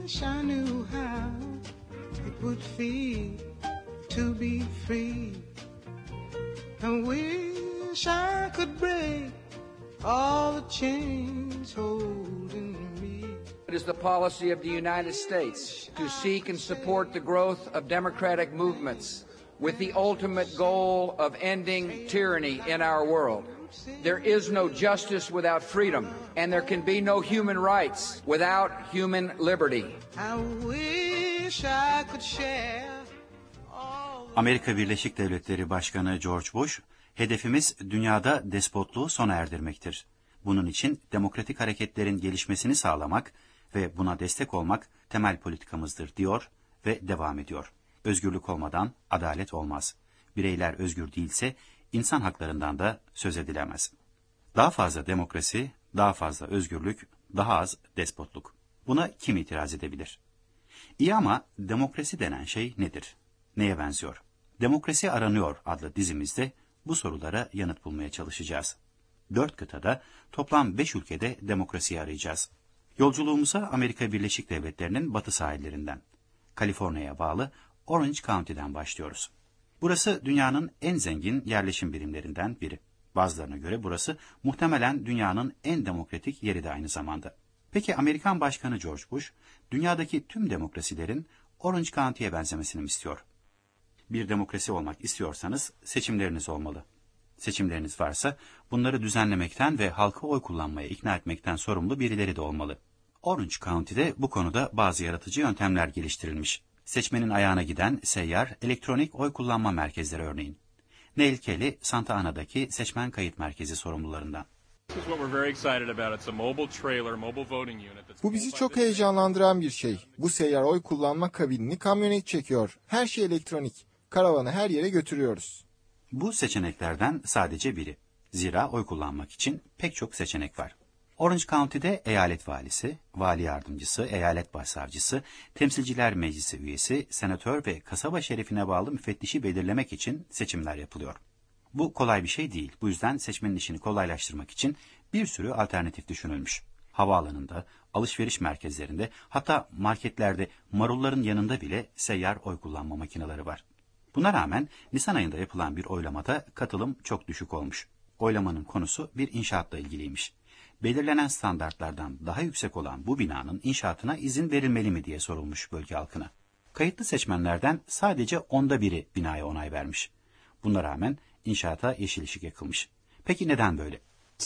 wish I knew how it would feel to be free. I wish I could break all the chains holding me. It is the policy of the United States to seek and support the growth of democratic movements with the ultimate goal of ending tyranny in our world. There is no justice without freedom, and there can be no human rights without human liberty. I wish I could share all. Amerika Birleşik Devletleri Başkanı George Bush, hedefimiz dünyada despotluğu sona erdirmektir. Bunun için demokratik hareketlerin gelişmesini sağlamak ve buna destek olmak temel politikamızdır diyor ve devam ediyor. Özgürlük olmadan adalet olmaz. Bireyler özgür değilse insan haklarından da söz edilemez. Daha fazla demokrasi, daha fazla özgürlük, daha az despotluk. Buna kim itiraz edebilir? İyi ama demokrasi denen şey nedir? Neye benziyor? Demokrasi Aranıyor adlı dizimizde bu sorulara yanıt bulmaya çalışacağız. 4 kıtada toplam 5 ülkede demokrasiyi arayacağız. Yolculuğumuza Amerika Birleşik Devletleri'nin batı sahillerinden, Kaliforniya'ya bağlı Orange County'den başlıyoruz. Burası dünyanın en zengin yerleşim birimlerinden biri. Bazılarına göre burası muhtemelen dünyanın en demokratik yeri de aynı zamanda. Peki Amerikan Başkanı George Bush, dünyadaki tüm demokrasilerin Orange County'ye benzemesini mi istiyor? Bir demokrasi olmak istiyorsanız seçimleriniz olmalı. Seçimleriniz varsa bunları düzenlemekten ve halkı oy kullanmaya ikna etmekten sorumlu birileri de olmalı. Orange County'de bu konuda bazı yaratıcı yöntemler geliştirilmiş. Seçmenin ayağına giden seyyar elektronik oy kullanma merkezleri örneğin. Neil Kelly, Santa Ana'daki seçmen kayıt merkezi sorumlularından. Bu bizi çok heyecanlandıran bir şey. Bu seyyar oy kullanma kabinini kamyonet çekiyor. Her şey elektronik. Karavanı her yere götürüyoruz. Bu seçeneklerden sadece biri. Zira oy kullanmak için pek çok seçenek var. Orange County'de eyalet valisi, vali yardımcısı, eyalet başsavcısı, temsilciler meclisi üyesi, senatör ve kasaba şerifine bağlı müfettişi belirlemek için seçimler yapılıyor. Bu kolay bir şey değil. Bu yüzden seçmenin işini kolaylaştırmak için bir sürü alternatif düşünülmüş. Havaalanında, alışveriş merkezlerinde, hatta marketlerde marulların yanında bile seyyar oy kullanma makineleri var. Buna rağmen Nisan ayında yapılan bir oylamada katılım çok düşük olmuş. Oylamanın konusu bir inşaatla ilgiliymiş. Belirlenen standartlardan daha yüksek olan bu binanın inşaatına izin verilmeli mi diye sorulmuş bölge halkına. Kayıtlı seçmenlerden sadece 1/10 binaya onay vermiş. Buna rağmen inşaata yeşil ışık yakılmış. Peki neden böyle?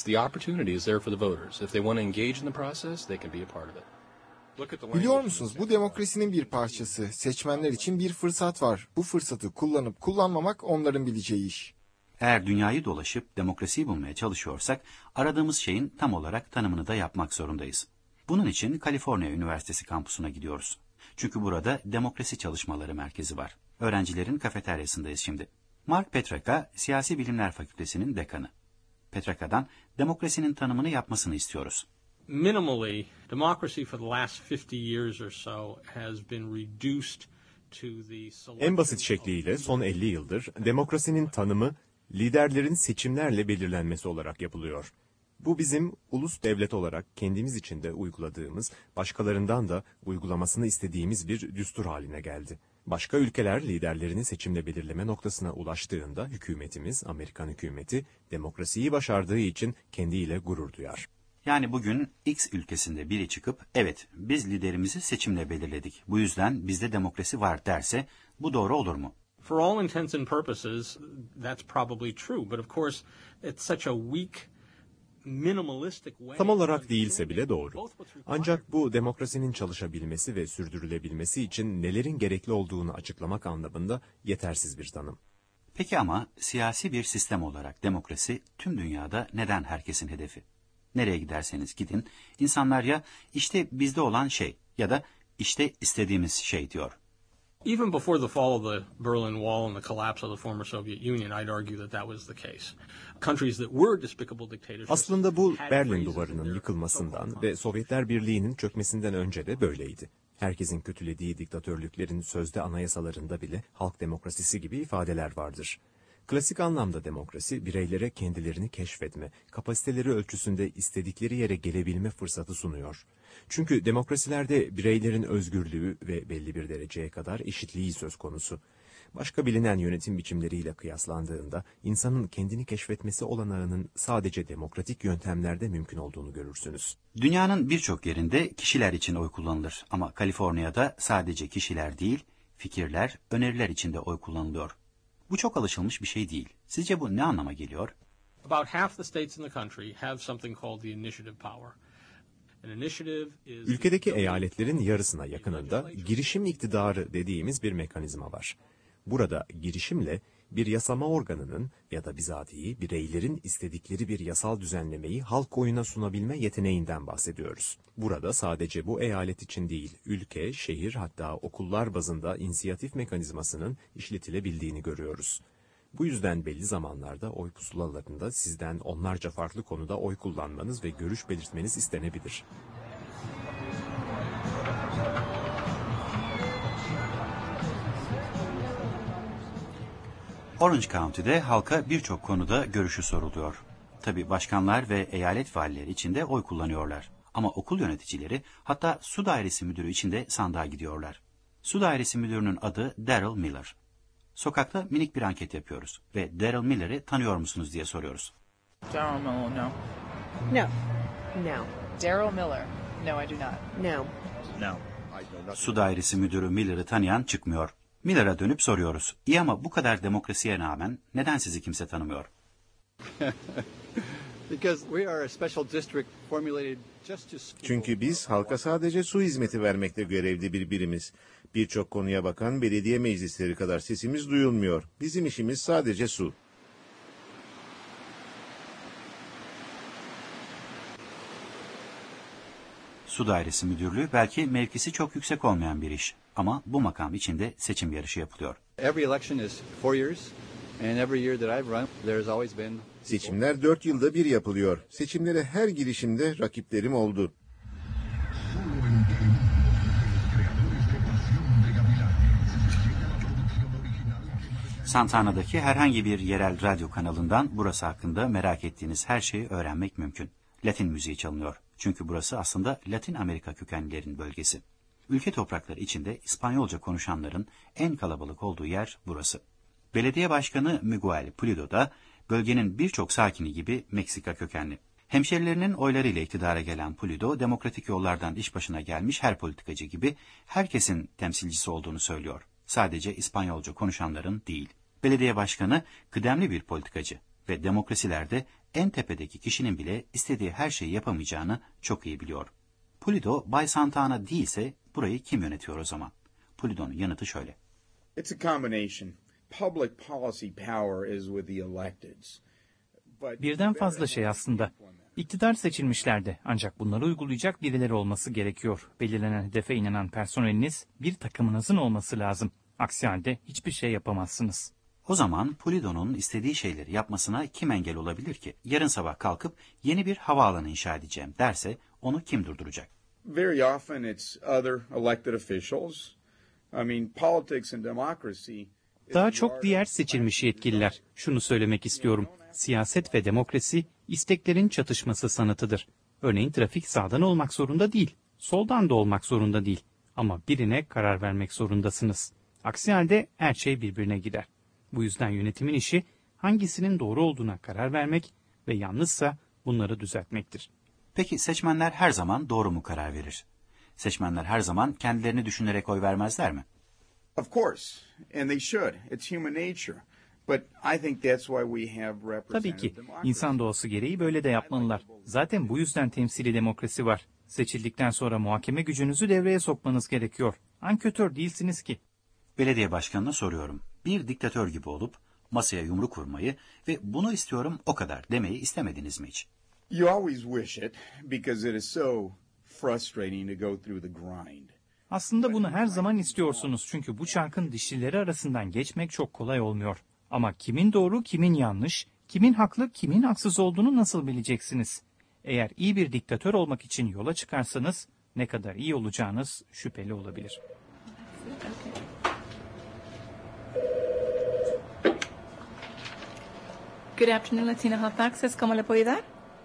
Biliyor musunuz, bu demokrasinin bir parçası. Seçmenler için bir fırsat var. Bu fırsatı kullanıp kullanmamak onların bileceği iş. Eğer dünyayı dolaşıp demokrasiyi bulmaya çalışıyorsak, aradığımız şeyin tam olarak tanımını da yapmak zorundayız. Bunun için Kaliforniya Üniversitesi kampusuna gidiyoruz. Çünkü burada demokrasi çalışmaları merkezi var. Öğrencilerin kafeteryasındayız şimdi. Mark Petraka, Siyasi Bilimler Fakültesi'nin dekanı. Petraka'dan demokrasinin tanımını yapmasını istiyoruz. Minimally, democracy for the last 50 years or so has been reduced to the... En basit şekliyle son 50 yıldır demokrasinin tanımı liderlerin seçimlerle belirlenmesi olarak yapılıyor. Bu bizim ulus devlet olarak kendimiz için de uyguladığımız, başkalarından da uygulamasını istediğimiz bir düstur haline geldi. Başka ülkeler liderlerini seçimle belirleme noktasına ulaştığında hükümetimiz, Amerikan hükümeti, demokrasiyi başardığı için kendiyle gurur duyar. Yani bugün X ülkesinde biri çıkıp, evet biz liderimizi seçimle belirledik, bu yüzden bizde demokrasi var derse, bu doğru olur mu? For all intents and purposes, that's probably true. But of course, it's such a weak, minimalistic way. Tam olarak değilse bile doğru. Ancak bu demokrasinin çalışabilmesi ve sürdürülebilmesi için nelerin gerekli olduğunu açıklamak anlamında yetersiz bir tanım. Peki ama siyasi bir sistem olarak demokrasi tüm dünyada neden herkesin hedefi? Nereye giderseniz gidin, insanlar ya işte bizde olan şey ya da işte istediğimiz şey diyor. Even before the fall of the Berlin Wall and the collapse of the former Soviet Union, I'd argue that that was the case. Countries that were despicable dictatorships. Aslında bu Berlin Duvarı'nın yıkılmasından ve Sovyetler Birliği'nin çökmesinden önce de böyleydi. Herkesin kötülediği diktatörlüklerin sözde anayasalarında bile halk demokrasisi gibi ifadeler vardır. Klasik anlamda demokrasi, bireylere kendilerini keşfetme, kapasiteleri ölçüsünde istedikleri yere gelebilme fırsatı sunuyor. Çünkü demokrasilerde bireylerin özgürlüğü ve belli bir dereceye kadar eşitliği söz konusu. Başka bilinen yönetim biçimleriyle kıyaslandığında insanın kendini keşfetmesi olanağının sadece demokratik yöntemlerde mümkün olduğunu görürsünüz. Dünyanın birçok yerinde kişiler için oy kullanılır ama Kaliforniya'da sadece kişiler değil, fikirler, öneriler için de oy kullanılıyor. Bu çok alışılmış bir şey değil. Sizce bu ne anlama geliyor? About half the states in the country have something called the initiative power. Ülkedeki eyaletlerin yarısına yakınında girişim iktidarı dediğimiz bir mekanizma var. Burada girişimle bir yasama organının ya da bizatihi bireylerin istedikleri bir yasal düzenlemeyi halk oyuna sunabilme yeteneğinden bahsediyoruz. Burada sadece bu eyalet için değil, ülke, şehir hatta okullar bazında inisiyatif mekanizmasının işletilebildiğini görüyoruz. Bu yüzden belli zamanlarda oy pusulalarında sizden onlarca farklı konuda oy kullanmanız ve görüş belirtmeniz istenebilir. Orange County'de halka birçok konuda görüşü soruluyor. Tabii başkanlar ve eyalet valileri için de oy kullanıyorlar. Ama okul yöneticileri hatta su dairesi müdürü için de sandığa gidiyorlar. Su dairesi müdürünün adı Daryl Miller. Sokakta minik bir anket yapıyoruz ve Daryl Miller'ı tanıyor musunuz diye soruyoruz. Daryl Miller, no. No. No. Daryl Miller, no, I do not. No. No. Su dairesi müdürü Miller'ı tanıyan çıkmıyor. Miller'a dönüp soruyoruz. İyi ama bu kadar demokrasiye rağmen neden sizi kimse tanımıyor? Çünkü biz halka sadece su hizmeti vermekte görevli bir birimiz. Birçok konuya bakan belediye meclisleri kadar sesimiz duyulmuyor. Bizim işimiz sadece su. Su dairesi müdürlüğü belki mevkisi çok yüksek olmayan bir iş. Ama bu makam içinde seçim yarışı yapılıyor. Seçimler 4 yılda bir yapılıyor. Seçimlere her girişimde rakiplerim oldu. Santana'daki herhangi bir yerel radyo kanalından burası hakkında merak ettiğiniz her şeyi öğrenmek mümkün. Latin müziği çalınıyor. Çünkü burası aslında Latin Amerika kökenlilerin bölgesi. Ülke toprakları içinde İspanyolca konuşanların en kalabalık olduğu yer burası. Belediye Başkanı Miguel Pulido da bölgenin birçok sakini gibi Meksika kökenli. Hemşerilerinin oylarıyla iktidara gelen Pulido, demokratik yollardan iş başına gelmiş her politikacı gibi herkesin temsilcisi olduğunu söylüyor. Sadece İspanyolca konuşanların değil. Belediye Başkanı kıdemli bir politikacı ve demokrasilerde en tepedeki kişinin bile istediği her şeyi yapamayacağını çok iyi biliyor. Pulido, Bay Santana değilse burayı kim yönetiyor o zaman? Pulido'nun yanıtı şöyle. It's a combination. Public policy power is with the electeds. Birden fazla şey aslında. İktidar seçilmişlerde ancak bunları uygulayacak birileri olması gerekiyor. Belirlenen hedefe inanan personeliniz, bir takımınızın olması lazım. Aksi halde hiçbir şey yapamazsınız. O zaman Pulido'nun istediği şeyleri yapmasına kim engel olabilir ki? Yarın sabah kalkıp yeni bir havaalanı inşa edeceğim derse onu kim durduracak? Very often it's other elected officials. Politics and democracy. Daha çok diğer seçilmiş yetkililer. Şunu söylemek istiyorum. Siyaset ve demokrasi isteklerin çatışması sanatıdır. Örneğin trafik sağdan olmak zorunda değil, soldan da olmak zorunda değil. Ama birine karar vermek zorundasınız. Aksi halde her şey birbirine gider. Bu yüzden yönetimin işi hangisinin doğru olduğuna karar vermek ve yanlışsa bunları düzeltmektir. Peki seçmenler her zaman doğru mu karar verir? Seçmenler her zaman kendilerini düşünerek oy vermezler mi? Of course, and they should. It's human nature. But I think that's why we have representative Tabii ki. democracy. İnsan doğası gereği böyle de yapmalılar. Zaten bu yüzden temsili demokrasi var. Seçildikten sonra muhakeme gücünüzü devreye sokmanız gerekiyor. Anketör değilsiniz ki. Belediye başkanına soruyorum. Bir diktatör gibi olup masaya yumruk vurmayı ve bunu istiyorum o kadar demeyi istemediniz mi hiç? You always wish it because it is so frustrating to go through the grind. Aslında bunu her zaman istiyorsunuz çünkü bu çarkın dişlileri arasından geçmek çok kolay olmuyor. Ama kimin doğru, kimin yanlış, kimin haklı, kimin haksız olduğunu nasıl bileceksiniz? Eğer iyi bir diktatör olmak için yola çıkarsanız ne kadar iyi olacağınız şüpheli olabilir. Good afternoon, Latino Health Access. ¿Cómo le puedo ayudar?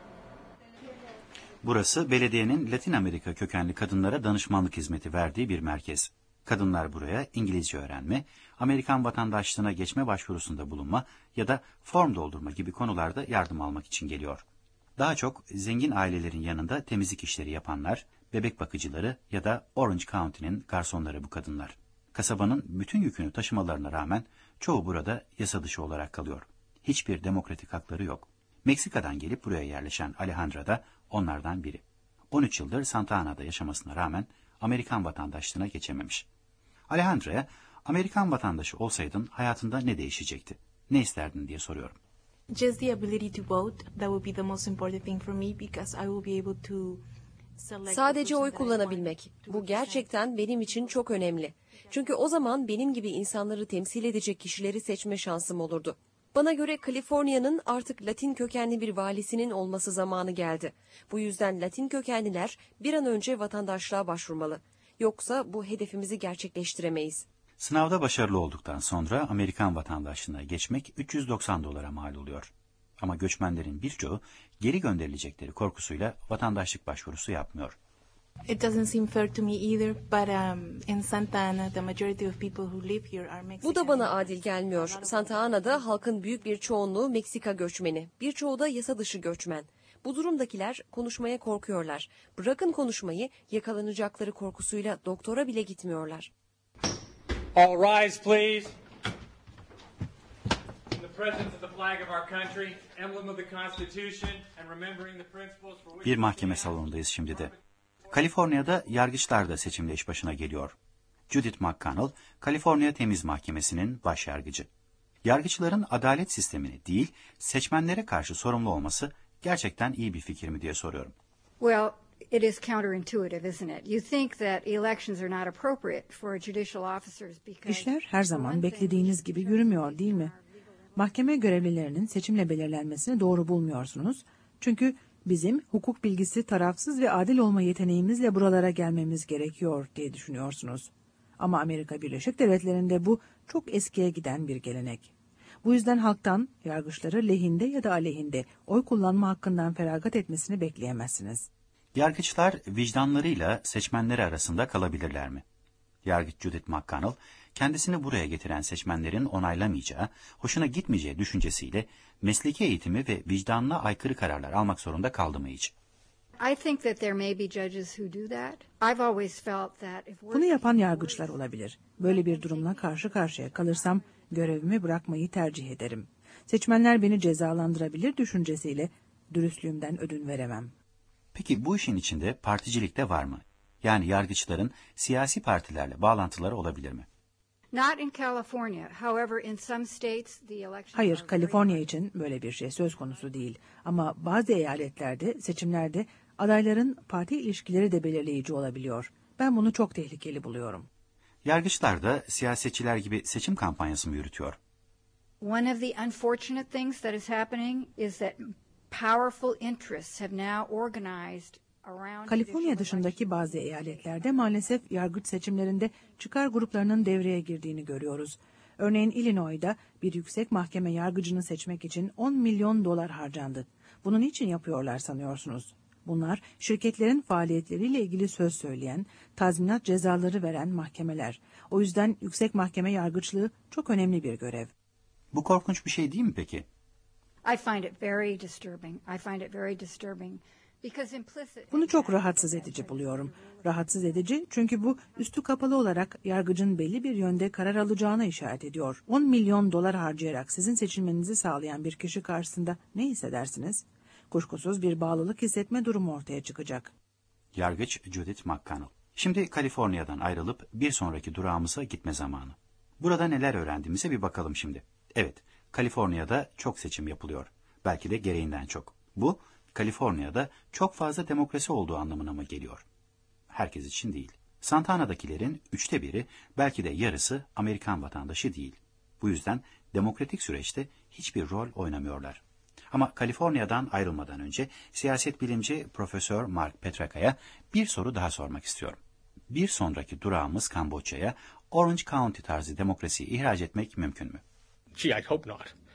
Burası belediyenin Latin Amerika kökenli kadınlara danışmanlık hizmeti verdiği bir merkez. Kadınlar buraya İngilizce öğrenme, Amerikan vatandaşlığına geçme başvurusunda bulunma ya da form doldurma gibi konularda yardım almak için geliyor. Daha çok zengin ailelerin yanında temizlik işleri yapanlar, bebek bakıcıları ya da Orange County'nin garsonları bu kadınlar. Kasabanın bütün yükünü taşımalarına rağmen çoğu burada yasa dışı olarak kalıyor. Hiçbir demokratik hakları yok. Meksika'dan gelip buraya yerleşen Alejandra da onlardan biri. 13 yıldır Santa Ana'da yaşamasına rağmen Amerikan vatandaşlığına geçememiş. Alejandra'ya Amerikan vatandaşı olsaydın hayatında ne değişecekti? Ne isterdin diye soruyorum. Just the ability to vote, that would be the most important thing for me because I will be able to Sadece oy kullanabilmek. Bu gerçekten benim için çok önemli. Çünkü o zaman benim gibi insanları temsil edecek kişileri seçme şansım olurdu. Bana göre Kaliforniya'nın artık Latin kökenli bir valisinin olması zamanı geldi. Bu yüzden Latin kökenliler bir an önce vatandaşlığa başvurmalı. Yoksa bu hedefimizi gerçekleştiremeyiz. Sınavda başarılı olduktan sonra Amerikan vatandaşlığına geçmek $390 mal oluyor. Ama göçmenlerin birçoğu geri gönderilecekleri korkusuyla vatandaşlık başvurusu yapmıyor. It doesn't seem fair to me either, but in Santa Ana, the majority of people who live here are Mexican. Bu da bana adil gelmiyor. Santa Ana'da halkın büyük bir çoğunluğu Meksika göçmeni. Birçoğu da yasa dışı göçmen. Bu durumdakiler konuşmaya korkuyorlar. Bırakın konuşmayı, yakalanacakları korkusuyla doktora bile gitmiyorlar. All rise, please. In the presence of the flag of our country, emblem of the Constitution, and remembering the principles for which... Bir mahkeme salonundayız şimdi de. Kaliforniya'da yargıçlar da seçimle iş başına geliyor. Judith McConnell, Kaliforniya Temiz Mahkemesi'nin başyargıcı. Yargıçların adalet sistemini değil, seçmenlere karşı sorumlu olması gerçekten iyi bir fikir mi diye soruyorum. Well, it is counterintuitive, isn't it? You think that elections are not appropriate for judicial officers because... İşler her zaman beklediğiniz gibi yürümüyor, değil mi? Mahkeme görevlilerinin seçimle belirlenmesini doğru bulmuyorsunuz. Çünkü bizim hukuk bilgisi, tarafsız ve adil olma yeteneğimizle buralara gelmemiz gerekiyor diye düşünüyorsunuz. Ama Amerika Birleşik Devletleri'nde bu çok eskiye giden bir gelenek. Bu yüzden halktan yargıçları lehinde ya da aleyhinde oy kullanma hakkından feragat etmesini bekleyemezsiniz. Yargıçlar vicdanlarıyla seçmenleri arasında kalabilirler mi? Yargıç Judith McConnell, kendisini buraya getiren seçmenlerin onaylamayacağı, hoşuna gitmeyeceği düşüncesiyle mesleki eğitimi ve vicdanına aykırı kararlar almak zorunda kaldı mı hiç? Bunu yapan yargıçlar olabilir. Böyle bir durumla karşı karşıya kalırsam görevimi bırakmayı tercih ederim. Seçmenler beni cezalandırabilir düşüncesiyle dürüstlüğümden ödün veremem. Peki bu işin içinde particilik de var mı? Yani yargıçların siyasi partilerle bağlantıları olabilir mi? Hayır, Kaliforniya için böyle bir şey söz konusu değil. Ama bazı eyaletlerde, seçimlerde adayların parti ilişkileri de belirleyici olabiliyor. Ben bunu çok tehlikeli buluyorum. Yargıçlar da siyasetçiler gibi seçim kampanyası mı yürütüyor? One of the unfortunate things that is happening is that powerful interests have now organized. Kaliforniya dışındaki bazı eyaletlerde maalesef yargıç seçimlerinde çıkar gruplarının devreye girdiğini görüyoruz. Örneğin Illinois'da bir yüksek mahkeme yargıcını seçmek için $10 milyon harcandı. Bunu niçin yapıyorlar sanıyorsunuz? Bunlar şirketlerin faaliyetleriyle ilgili söz söyleyen, tazminat cezaları veren mahkemeler. O yüzden yüksek mahkeme yargıçlığı çok önemli bir görev. Bu korkunç bir şey değil mi peki? I find it very disturbing. Bunu çok rahatsız edici buluyorum. Rahatsız edici çünkü bu üstü kapalı olarak yargıcın belli bir yönde karar alacağına işaret ediyor. $10 milyon harcayarak sizin seçilmenizi sağlayan bir kişi karşısında ne hissedersiniz? Kuşkusuz bir bağlılık hissetme durumu ortaya çıkacak. Yargıç Judith McConnell. Şimdi Kaliforniya'dan ayrılıp bir sonraki durağımıza gitme zamanı. Burada neler öğrendiğimize bir bakalım şimdi. Evet, Kaliforniya'da çok seçim yapılıyor. Belki de gereğinden çok. Bu, Kaliforniya'da çok fazla demokrasi olduğu anlamına mı geliyor? Herkes için değil. Santa Ana'dakilerin 1/3, belki de yarısı Amerikan vatandaşı değil. Bu yüzden demokratik süreçte hiçbir rol oynamıyorlar. Ama Kaliforniya'dan ayrılmadan önce siyaset bilimci Profesör Mark Petraka'ya bir soru daha sormak istiyorum. Bir sonraki durağımız Kamboçya'ya Orange County tarzı demokrasiyi ihraç etmek mümkün mü? Gee, I hope not.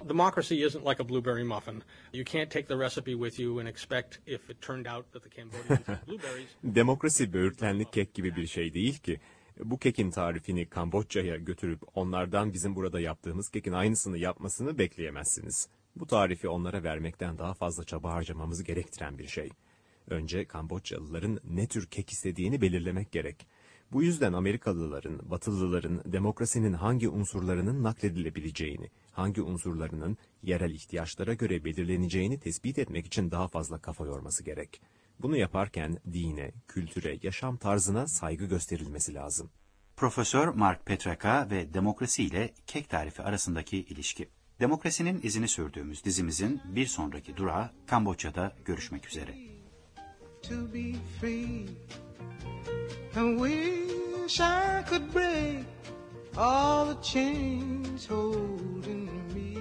Democracy isn't like a blueberry muffin. You can't take the recipe with you and expect if it turned out that the Cambodians had blueberries. Demokrasi böğürtlenli kek gibi bir şey değil ki. Bu kekin tarifini Kamboçya'ya götürüp onlardan bizim burada yaptığımız kekin aynısını yapmasını bekleyemezsiniz. Bu tarifi onlara vermekten daha fazla çaba harcamamızı gerektiren bir şey. Önce Kamboçyalıların ne tür kek istediğini belirlemek gerek. Bu yüzden Amerikalıların, Batılıların demokrasinin hangi unsurlarının nakledilebileceğini, hangi unsurlarının yerel ihtiyaçlara göre belirleneceğini tespit etmek için daha fazla kafa yorması gerek. Bunu yaparken dine, kültüre, yaşam tarzına saygı gösterilmesi lazım. Profesör Mark Petraka ve demokrasi ile kek tarifi arasındaki ilişki. Demokrasinin izini sürdüğümüz dizimizin bir sonraki durağı Kamboçya'da görüşmek üzere. To be free, and wish I could break all the chains holding me.